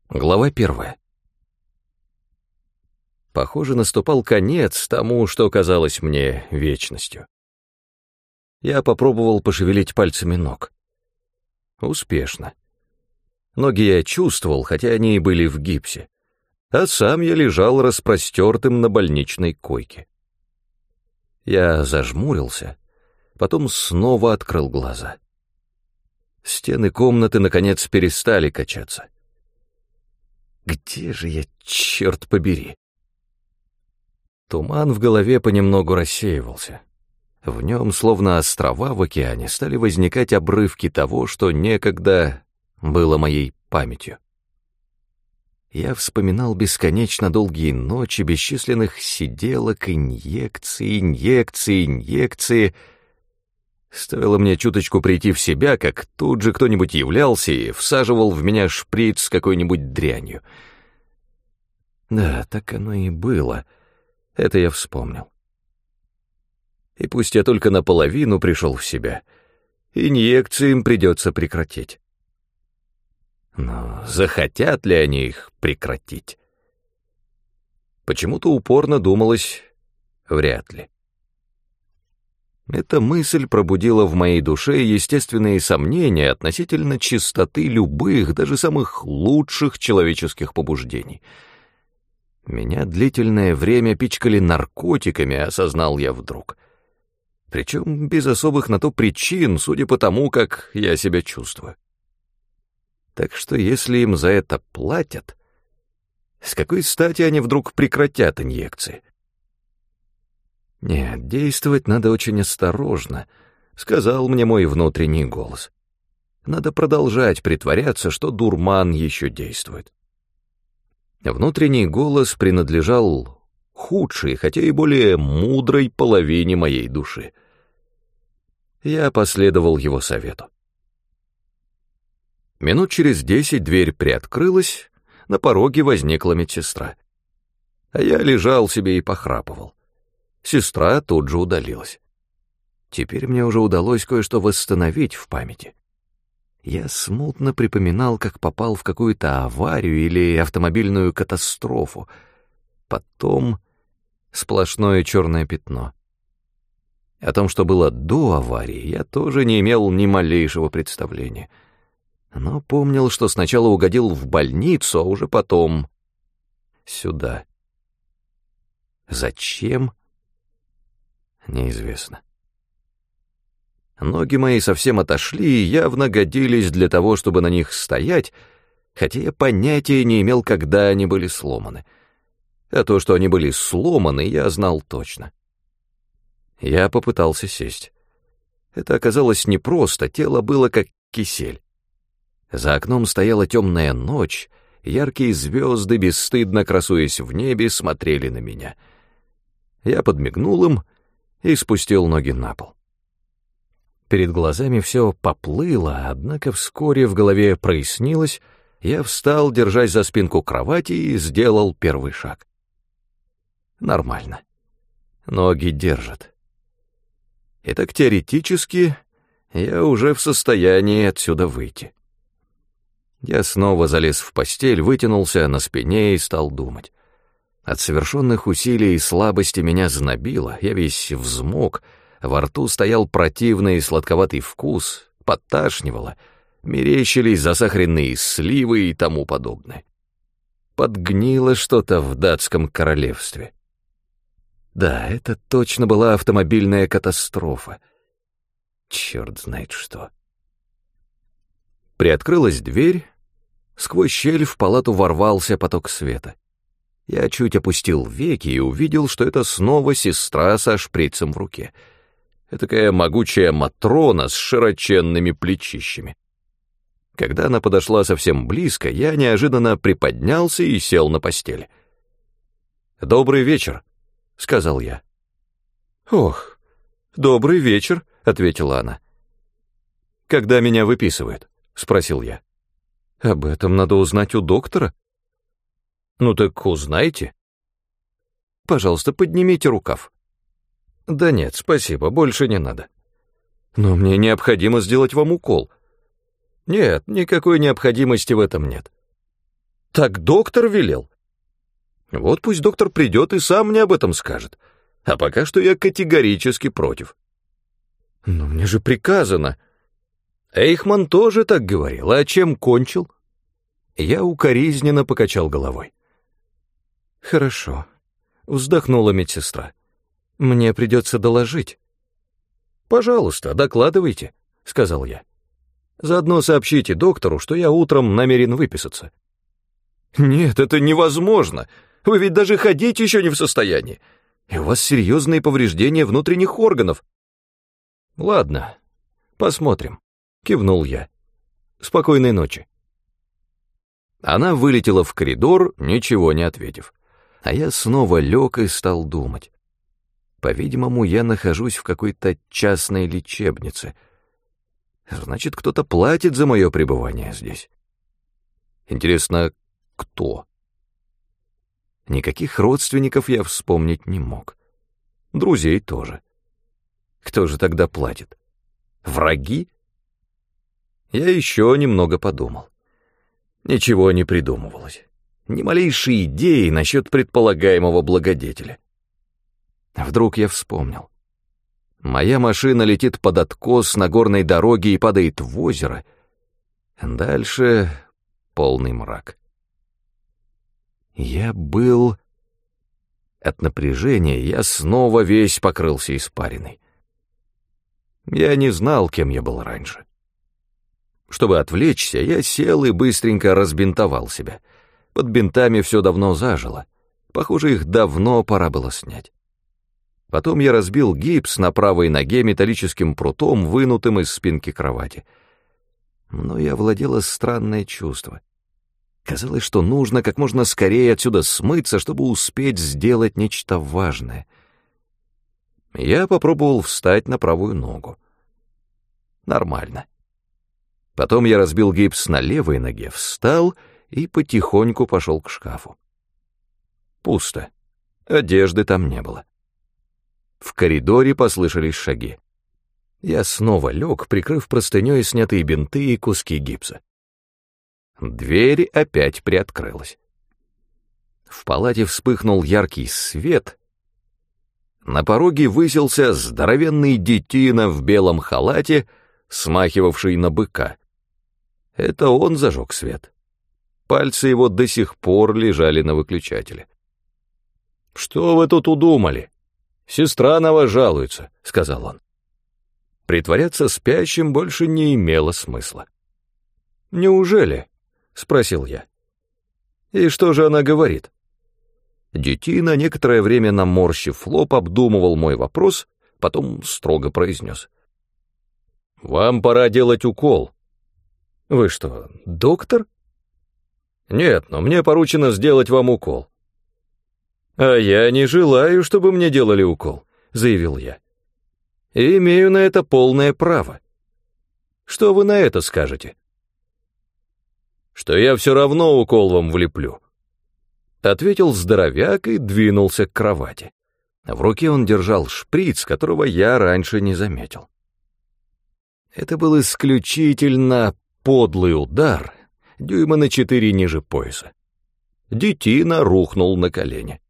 Глава 1. Похоже, наступал конец тому, что казалось мне вечностью. Я попробовал пошевелить пальцами ног. Успешно. Ноги я чувствовал, хотя они и были в гипсе, а сам я лежал распростертым на больничной койке. Я зажмурился, потом снова открыл глаза. Стены комнаты, наконец, перестали качаться. Где же я, черт побери? Туман в голове понемногу рассеивался. В нем, словно острова в океане, стали возникать обрывки того, что некогда было моей памятью. Я вспоминал бесконечно долгие ночи бесчисленных сиделок, инъекции. Стоило мне чуточку прийти в себя, как тут же кто-нибудь являлся и всаживал в меня шприц с какой-нибудь дрянью. Да, так оно и было. Это я вспомнил. И пусть я только наполовину пришел в себя, инъекции им придется прекратить. Но захотят ли они их прекратить? Почему-то упорно думалось, вряд ли. Эта мысль пробудила в моей душе естественные сомнения относительно чистоты любых, даже самых лучших человеческих побуждений. Меня длительное время пичкали наркотиками, осознал я вдруг. Причем без особых на то причин, судя по тому, как я себя чувствую. Так что если им за это платят, с какой стати они вдруг прекратят инъекции? Нет, действовать надо очень осторожно, сказал мне мой внутренний голос. Надо продолжать притворяться, что дурман еще действует. Внутренний голос принадлежал худшей, хотя и более мудрой половине моей души. Я последовал его совету. Минут через 10 дверь приоткрылась, на пороге возникла медсестра. А я лежал себе и похрапывал. Сестра тут же удалилась. Теперь мне уже удалось кое-что восстановить в памяти. Я смутно припоминал, как попал в какую-то аварию или автомобильную катастрофу. Потом сплошное черное пятно. О том, что было до аварии, я тоже не имел ни малейшего представления. Но помнил, что сначала угодил в больницу, а уже потом сюда. Зачем? Неизвестно. Ноги мои совсем отошли и явно годились для того, чтобы на них стоять, хотя я понятия не имел, когда они были сломаны. А то, что они были сломаны, я знал точно. Я попытался сесть. Это оказалось непросто, тело было как кисель. За окном стояла темная ночь, яркие звезды, бесстыдно красуясь в небе, смотрели на меня. Я подмигнул им и спустил ноги на пол. Перед глазами все поплыло, однако вскоре в голове прояснилось, я встал, держась за спинку кровати, и сделал первый шаг. Нормально. Ноги держат. Итак, теоретически, я уже в состоянии отсюда выйти. Я снова залез в постель, вытянулся на спине и стал думать. От совершенных усилий и слабости меня знобило, я весь взмок, во рту стоял противный и сладковатый вкус, подташнивало, мерещились засахаренные сливы и тому подобное. Подгнило что-то в датском королевстве. Да, это точно была автомобильная катастрофа. Черт знает что. Приоткрылась дверь, сквозь щель в палату ворвался поток света. Я чуть опустил веки и увидел, что это снова сестра со шприцем в руке. Этакая могучая Матрона с широченными плечищами. Когда она подошла совсем близко, я неожиданно приподнялся и сел на постель. «Добрый вечер», — сказал я. «Ох, добрый вечер», — ответила она. «Когда меня выписывают?» — спросил я. «Об этом надо узнать у доктора». «Ну так узнайте». «Пожалуйста, поднимите рукав». «Да нет, спасибо, больше не надо». «Но мне необходимо сделать вам укол». «Нет, никакой необходимости в этом нет». Так доктор велел. Вот пусть доктор придет и сам мне об этом скажет. А пока что я категорически против. Но мне же приказано. Эйхман тоже так говорил, а чем кончил? Я укоризненно покачал головой. Хорошо, вздохнула медсестра. Мне придется доложить. Пожалуйста, докладывайте, сказал я. Заодно сообщите доктору, что я утром намерен выписаться. Нет, это невозможно. Вы ведь даже ходить еще не в состоянии. И у вас серьезные повреждения внутренних органов. Ладно, посмотрим, кивнул я. Спокойной ночи. Она вылетела в коридор, ничего не ответив. А я снова лег и стал думать. По-видимому, я нахожусь в какой-то частной лечебнице. Значит, кто-то платит за мое пребывание здесь. Интересно, кто? Никаких родственников я вспомнить не мог. Друзей тоже. Кто же тогда платит? Враги? Я еще немного подумал. Ничего не придумывалось. Ни малейшей идеи насчет предполагаемого благодетеля. Вдруг я вспомнил. Моя машина летит под откос на горной дороге и падает в озеро. Дальше полный мрак. От напряжения я снова весь покрылся испариной. Я не знал, кем я был раньше. Чтобы отвлечься, я сел и быстренько разбинтовал себя. Под бинтами все давно зажило. Похоже, их давно пора было снять. Потом я разбил гипс на правой ноге металлическим прутом, вынутым из спинки кровати. Но я овладело странное чувство. Казалось, что нужно как можно скорее отсюда смыться, чтобы успеть сделать нечто важное. Я попробовал встать на правую ногу. Нормально. Потом я разбил гипс на левой ноге, встал и потихоньку пошел к шкафу. Пусто. Одежды там не было. В коридоре послышались шаги. Я снова лег, прикрыв простыней снятые бинты и куски гипса. Дверь опять приоткрылась. В палате вспыхнул яркий свет. На пороге высился здоровенный детина в белом халате, смахивавший на быка. Это он зажег свет. Пальцы его до сих пор лежали на выключателе. «Что вы тут удумали? Сестра на вас жалуется», — сказал он. Притворяться спящим больше не имело смысла. «Неужели?» — спросил я. «И что же она говорит?» Детина, некоторое время наморщив лоб, обдумывал мой вопрос, потом строго произнес. «Вам пора делать укол». «Вы что, доктор?» «Нет, но мне поручено сделать вам укол». «А я не желаю, чтобы мне делали укол», — заявил я. «И имею на это полное право. Что вы на это скажете?» «Что я все равно укол вам влеплю», — ответил здоровяк и двинулся к кровати. В руке он держал шприц, которого я раньше не заметил. Это был исключительно подлый удар, дюйма на 4 ниже пояса. Детина рухнул на колени.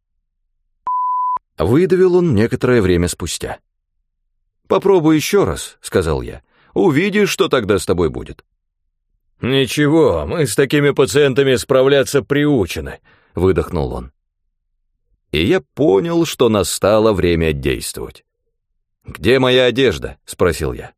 Выдавил он некоторое время спустя. «Попробуй еще раз», — сказал я. «Увидишь, что тогда с тобой будет». «Ничего, мы с такими пациентами справляться приучены», — выдохнул он. И я понял, что настало время действовать. «Где моя одежда?» — спросил я.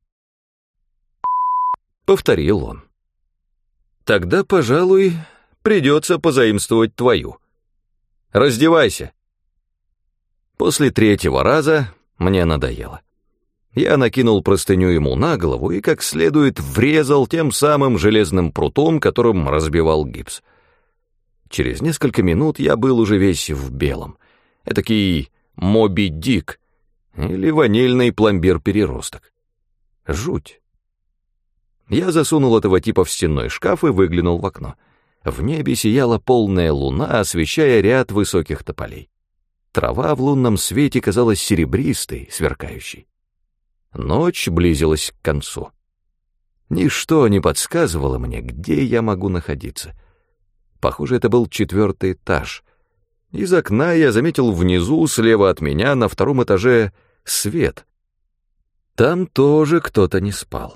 Повторил он. «Тогда, пожалуй, придется позаимствовать твою. Раздевайся». После 3-го раза мне надоело. Я накинул простыню ему на голову и как следует врезал тем самым железным прутом, которым разбивал гипс. Через несколько минут я был уже весь в белом. Этакий Моби Дик или ванильный пломбир-переросток. Жуть. Я засунул этого типа в стенной шкаф и выглянул в окно. В небе сияла полная луна, освещая ряд высоких тополей. Трава в лунном свете казалась серебристой, сверкающей. Ночь близилась к концу. Ничто не подсказывало мне, где я могу находиться. Похоже, это был 4-й этаж. Из окна я заметил внизу, слева от меня, на 2-м этаже, свет. Там тоже кто-то не спал.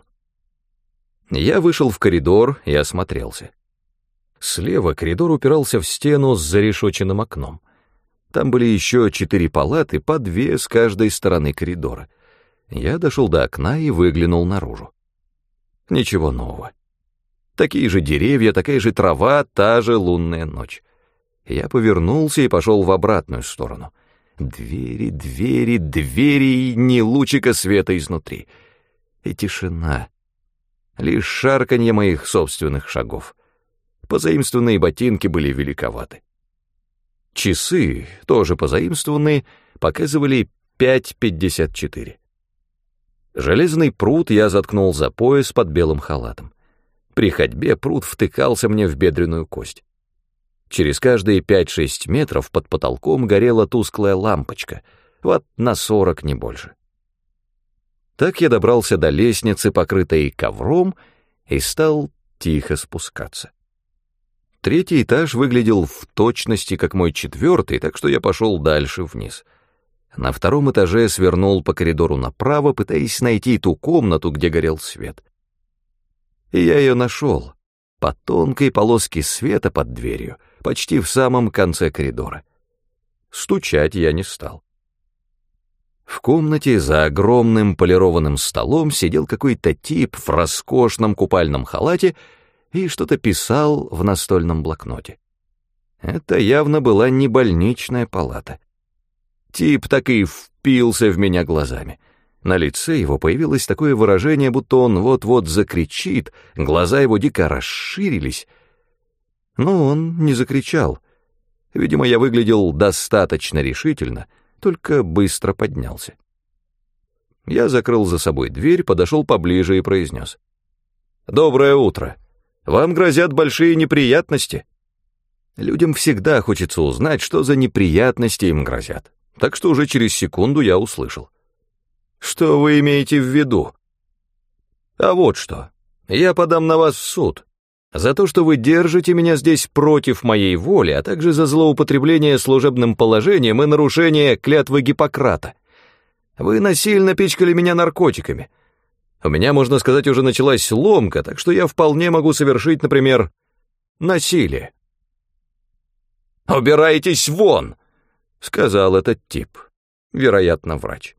Я вышел в коридор и осмотрелся. Слева коридор упирался в стену с зарешоченным окном. Там были еще 4 палаты, по 2 с каждой стороны коридора. Я дошел до окна и выглянул наружу. Ничего нового. Такие же деревья, такая же трава, та же лунная ночь. Я повернулся и пошел в обратную сторону. Двери, двери, двери, и ни лучика света изнутри. И тишина. Лишь шарканье моих собственных шагов. Позаимствованные ботинки были великоваты. Часы, тоже позаимствованные, показывали 5:54. Железный прут я заткнул за пояс под белым халатом. При ходьбе прут втыкался мне в бедренную кость. Через каждые 5-6 метров под потолком горела тусклая лампочка, ватт на 40, не больше. Так я добрался до лестницы, покрытой ковром, и стал тихо спускаться. 3-й этаж выглядел в точности, как мой 4-й, так что я пошел дальше вниз. На 2-м этаже свернул по коридору направо, пытаясь найти ту комнату, где горел свет. И я ее нашел, по тонкой полоске света под дверью, почти в самом конце коридора. Стучать я не стал. В комнате за огромным полированным столом сидел какой-то тип в роскошном купальном халате и что-то писал в настольном блокноте. Это явно была не больничная палата. Тип так и впился в меня глазами. На лице его появилось такое выражение, будто он вот-вот закричит, глаза его дико расширились. Но он не закричал. Видимо, я выглядел достаточно решительно, только быстро поднялся. Я закрыл за собой дверь, подошел поближе и произнес: «Доброе утро. Вам грозят большие неприятности». Людям всегда хочется узнать, что за неприятности им грозят. Так что уже через секунду я услышал: «Что вы имеете в виду?» «А вот что. Я подам на вас в суд. За то, что вы держите меня здесь против моей воли, а также за злоупотребление служебным положением и нарушение клятвы Гиппократа. Вы насильно пичкали меня наркотиками. У меня, можно сказать, уже началась ломка, так что я вполне могу совершить, например, насилие». «Убирайтесь вон!» — сказал этот тип, вероятно, врач.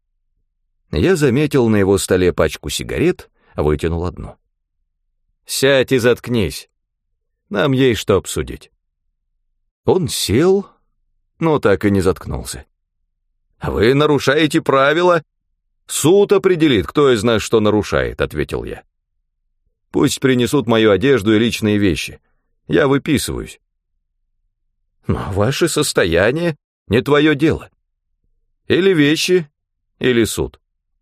Я заметил на его столе пачку сигарет, вытянул одну. «Сядь и заткнись. Нам есть что обсудить». Он сел, но так и не заткнулся. «Вы нарушаете правила?» «Суд определит, кто из нас что нарушает», — ответил я. «Пусть принесут мою одежду и личные вещи. Я выписываюсь». «Но ваше состояние не твое дело. Или вещи, или суд».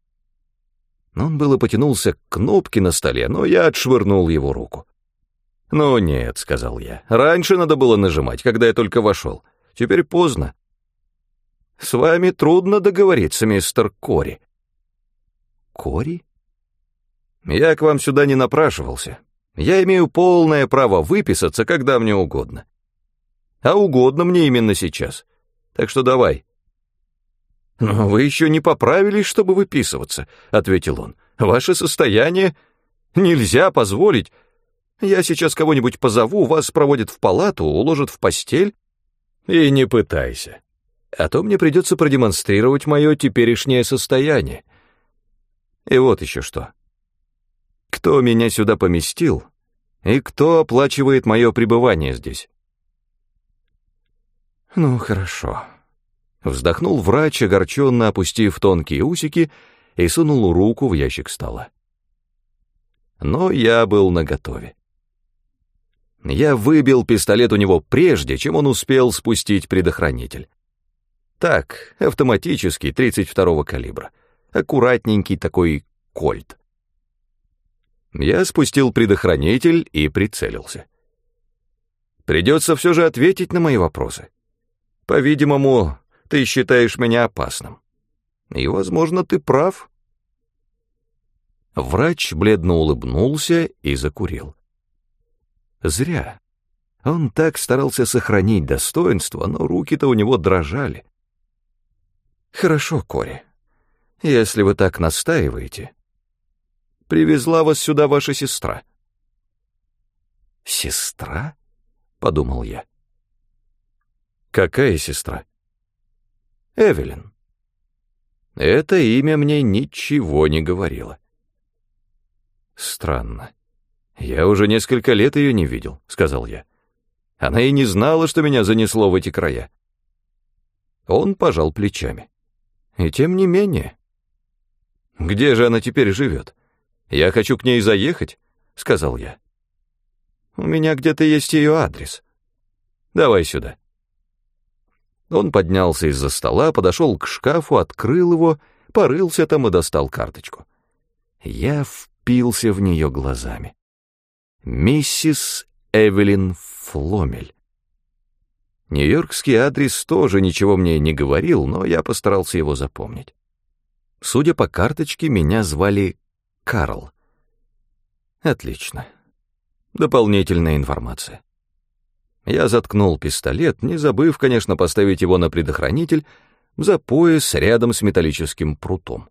Он было потянулся к кнопке на столе, но я отшвырнул его руку. «Ну нет», — сказал я, — «раньше надо было нажимать, когда я только вошел. Теперь поздно». «С вами трудно договориться, мистер Кори». «Кори?» «Я к вам сюда не напрашивался. Я имею полное право выписаться, когда мне угодно. А угодно мне именно сейчас. Так что давай». «Но вы еще не поправились, чтобы выписываться», — ответил он. «Ваше состояние нельзя позволить. Я сейчас кого-нибудь позову, вас проводят в палату, уложат в постель. И не пытайся. А то мне придется продемонстрировать мое теперешнее состояние. И вот еще что. Кто меня сюда поместил и кто оплачивает мое пребывание здесь?» «Ну, хорошо». Вздохнул врач, огорченно опустив тонкие усики, и сунул руку в ящик стола. Но я был наготове. Я выбил пистолет у него прежде, чем он успел спустить предохранитель. Так, автоматический, 32-го калибра. Аккуратненький такой кольт. Я спустил предохранитель и прицелился. Придется все же ответить на мои вопросы. По-видимому, ты считаешь меня опасным. И, возможно, ты прав. Врач бледно улыбнулся и закурил. Зря. Он так старался сохранить достоинство, но руки-то у него дрожали. «Хорошо, Кори, если вы так настаиваете. Привезла вас сюда ваша сестра». «Сестра?» — подумал я. «Какая сестра?» «Эвелин». Это имя мне ничего не говорило. «Странно. Я уже несколько лет ее не видел», — сказал я. «Она и не знала, что меня занесло в эти края». Он пожал плечами. «И тем не менее...» «Где же она теперь живет? Я хочу к ней заехать», — сказал я. «У меня где-то есть ее адрес. Давай сюда». Он поднялся из-за стола, подошел к шкафу, открыл его, порылся там и достал карточку. Я впился в нее глазами. Миссис Эвелин Фломель. Нью-Йоркский адрес тоже ничего мне не говорил, но я постарался его запомнить. Судя по карточке, меня звали Карл. Отлично. Дополнительная информация. Я заткнул пистолет, не забыв, конечно, поставить его на предохранитель, за пояс рядом с металлическим прутом.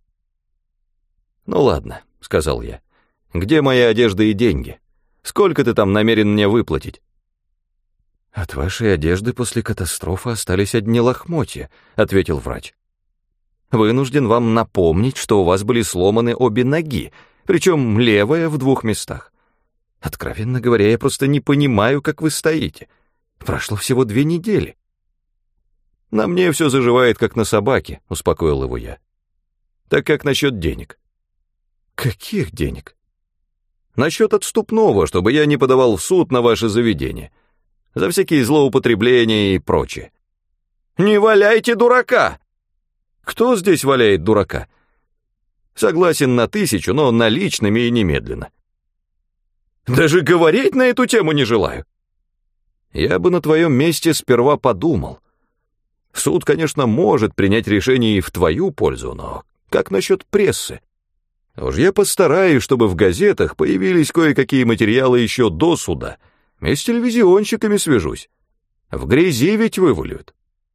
«Ну ладно», — сказал я. «Где моя одежда и деньги? Сколько ты там намерен мне выплатить?» «От вашей одежды после катастрофы остались одни лохмотья», — ответил врач. «Вынужден вам напомнить, что у вас были сломаны обе ноги, причем левая в 2 местах. Откровенно говоря, я просто не понимаю, как вы стоите. Прошло всего 2 недели». «На мне все заживает, как на собаке», — успокоил его я. «Так как насчет денег?» «Каких денег?» «Насчет отступного, чтобы я не подавал в суд на ваше заведение. За всякие злоупотребления и прочее». «Не валяйте дурака!» «Кто здесь валяет дурака?» «Согласен на 1000, но наличными и немедленно». «Даже говорить на эту тему не желаю». «Я бы на твоем месте сперва подумал. Суд, конечно, может принять решение и в твою пользу, но как насчет прессы? Уж я постараюсь, чтобы в газетах появились кое-какие материалы еще до суда, и с телевизионщиками свяжусь. В грязи ведь вывалют».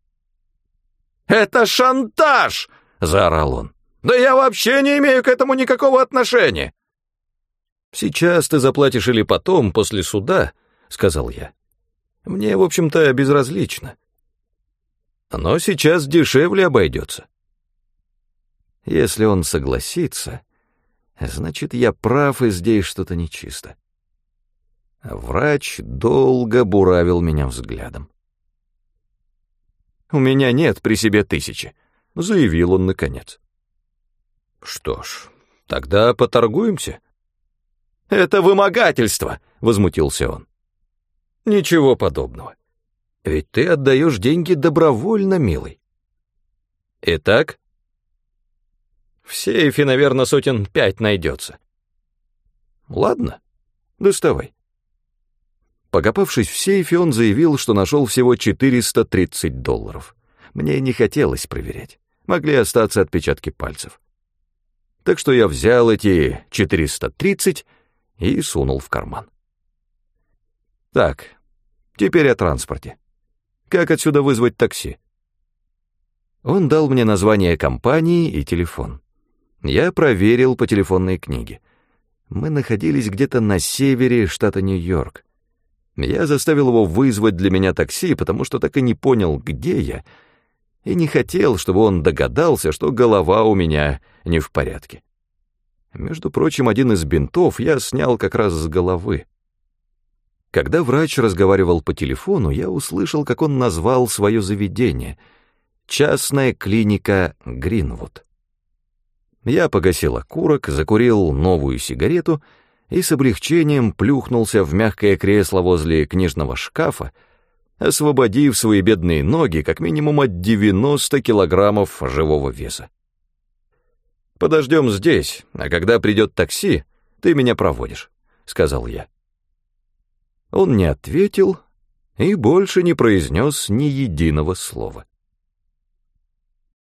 «Это шантаж!» — заорал он. «Да я вообще не имею к этому никакого отношения!» «Сейчас ты заплатишь или потом, после суда», — сказал я. «Мне, в общем-то, безразлично. Но сейчас дешевле обойдется». Если он согласится, значит, я прав, и здесь что-то нечисто. Врач долго буравил меня взглядом. «У меня нет при себе 1000», — заявил он наконец. «Что ж, тогда поторгуемся». «Это вымогательство!» — возмутился он. «Ничего подобного. Ведь ты отдаешь деньги добровольно, милый». «Итак?» «В сейфе, наверное, 5 сотен найдется». «Ладно, доставай». Покопавшись в сейфе, он заявил, что нашел всего $430. Мне не хотелось проверять. Могли остаться отпечатки пальцев. Так что я взял эти 430 и сунул в карман. Так, теперь о транспорте. Как отсюда вызвать такси? Он дал мне название компании и телефон. Я проверил по телефонной книге. Мы находились где-то на севере штата Нью-Йорк. Я заставил его вызвать для меня такси, потому что так и не понял, где я, и не хотел, чтобы он догадался, что голова у меня не в порядке. Между прочим, один из бинтов я снял как раз с головы. Когда врач разговаривал по телефону, я услышал, как он назвал свое заведение — частная клиника Гринвуд. Я погасил окурок, закурил новую сигарету и с облегчением плюхнулся в мягкое кресло возле книжного шкафа, освободив свои бедные ноги как минимум от 90 килограммов живого веса. «Подождем здесь, а когда придет такси, ты меня проводишь», — сказал я. Он не ответил и больше не произнес ни единого слова.